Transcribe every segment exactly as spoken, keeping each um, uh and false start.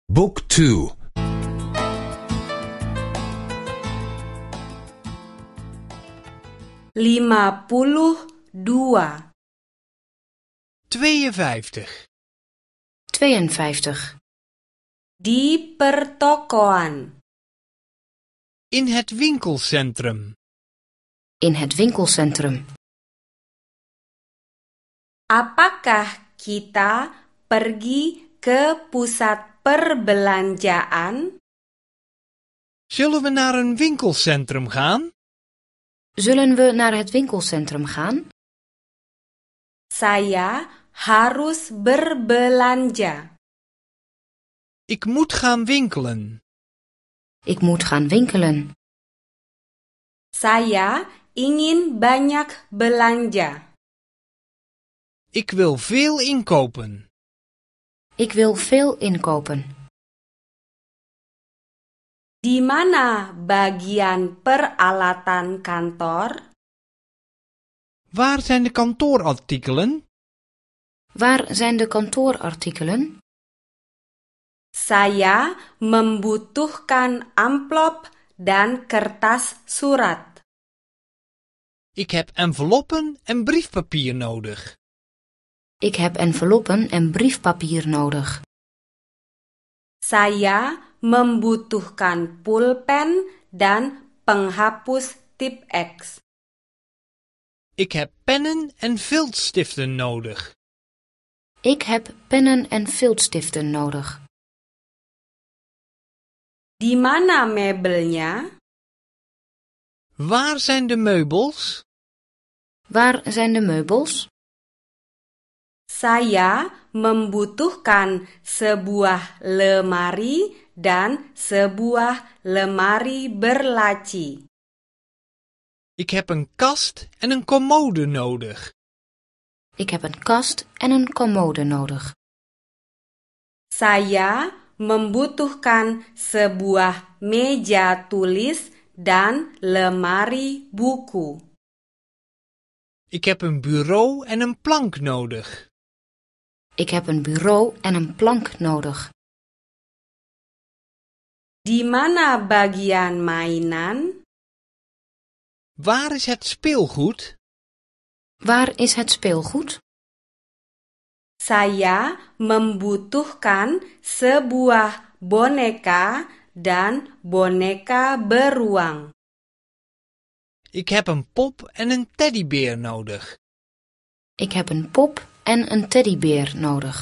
Book two. Lima puluh dua. tweeënvijftig. tweeënvijftig. Di pertokoan. In het winkelcentrum. In het winkelcentrum. Apakah kita pergi ke pusat perbelanjaan? Zullen we naar een winkelcentrum gaan? Zullen we naar het winkelcentrum gaan? Saya harus berbelanja. Ik moet gaan winkelen. Ik moet gaan winkelen. Saya ingin banyak belanja. Ik wil veel inkopen. Ik wil veel inkopen. Di mana bagian peralatan kantor? Waar zijn de kantoorartikelen? Waar zijn de kantoorartikelen? Saya membutuhkan amplop dan kertas surat. Ik heb enveloppen en briefpapier nodig. Ik heb enveloppen en briefpapier nodig. Saya membutuhkan pulpen dan penghapus tip X. Ik heb pennen en viltstiften nodig. Ik heb pennen en viltstiften nodig. Di mana meubelnya? Waar zijn de meubels? Waar zijn de meubels? Saya membutuhkan sebuah lemari dan sebuah lemari berlaci. Ik heb een kast en een commode nodig. Ik heb een kast en een commode nodig. Saya membutuhkan sebuah meja tulis dan lemari buku. Ik heb een bureau en een plank nodig. Ik heb een bureau en een plank nodig. Di mana bagian mainan? Waar is het speelgoed? Waar is het speelgoed? Saya membutuhkan sebuah boneka dan boneka beruang. Ik heb een pop en een teddybeer nodig. Ik heb een pop en een teddybeer nodig.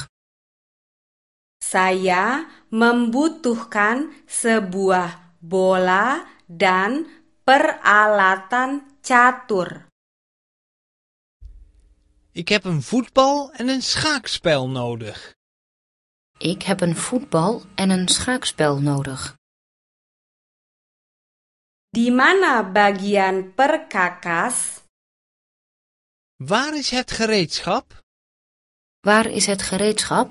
Saya membutuhkan sebuah bola dan peralatan catur. Ik heb een voetbal en een schaakspel nodig. Ik heb een voetbal en een schaakspel nodig. Di mana bagian perkakas? Waar is het gereedschap? Waar is het gereedschap?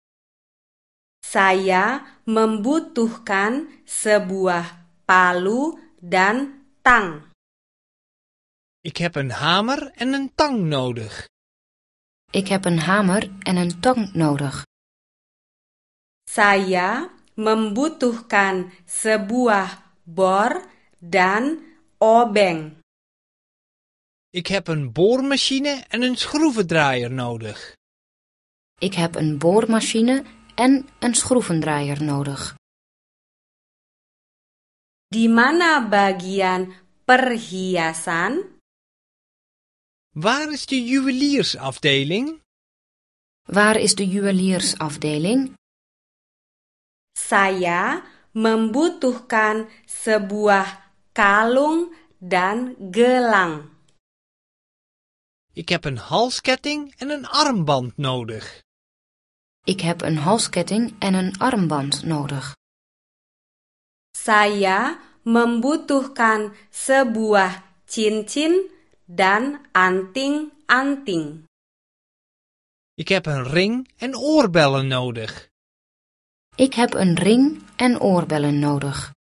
Saya membutuhkan sebuah palu dan tang. Ik heb een hamer en een tang nodig. Ik heb een hamer en een tang nodig. Saya membutuhkan sebuah bor dan obeng. Ik heb een boormachine en een schroevendraaier nodig. Ik heb een boormachine en een schroevendraaier nodig. Di mana bagian perhiasan? Waar is de juweliersafdeling? Waar is de juweliersafdeling? Saya membutuhkan sebuah kalung dan gelang. Ik heb een halsketting en een armband nodig. Ik heb een halsketting en een armband nodig. Saya membutuhkan sebuah cincin dan anting-anting. Ik heb een ring en oorbellen nodig. Ik heb een ring en oorbellen nodig.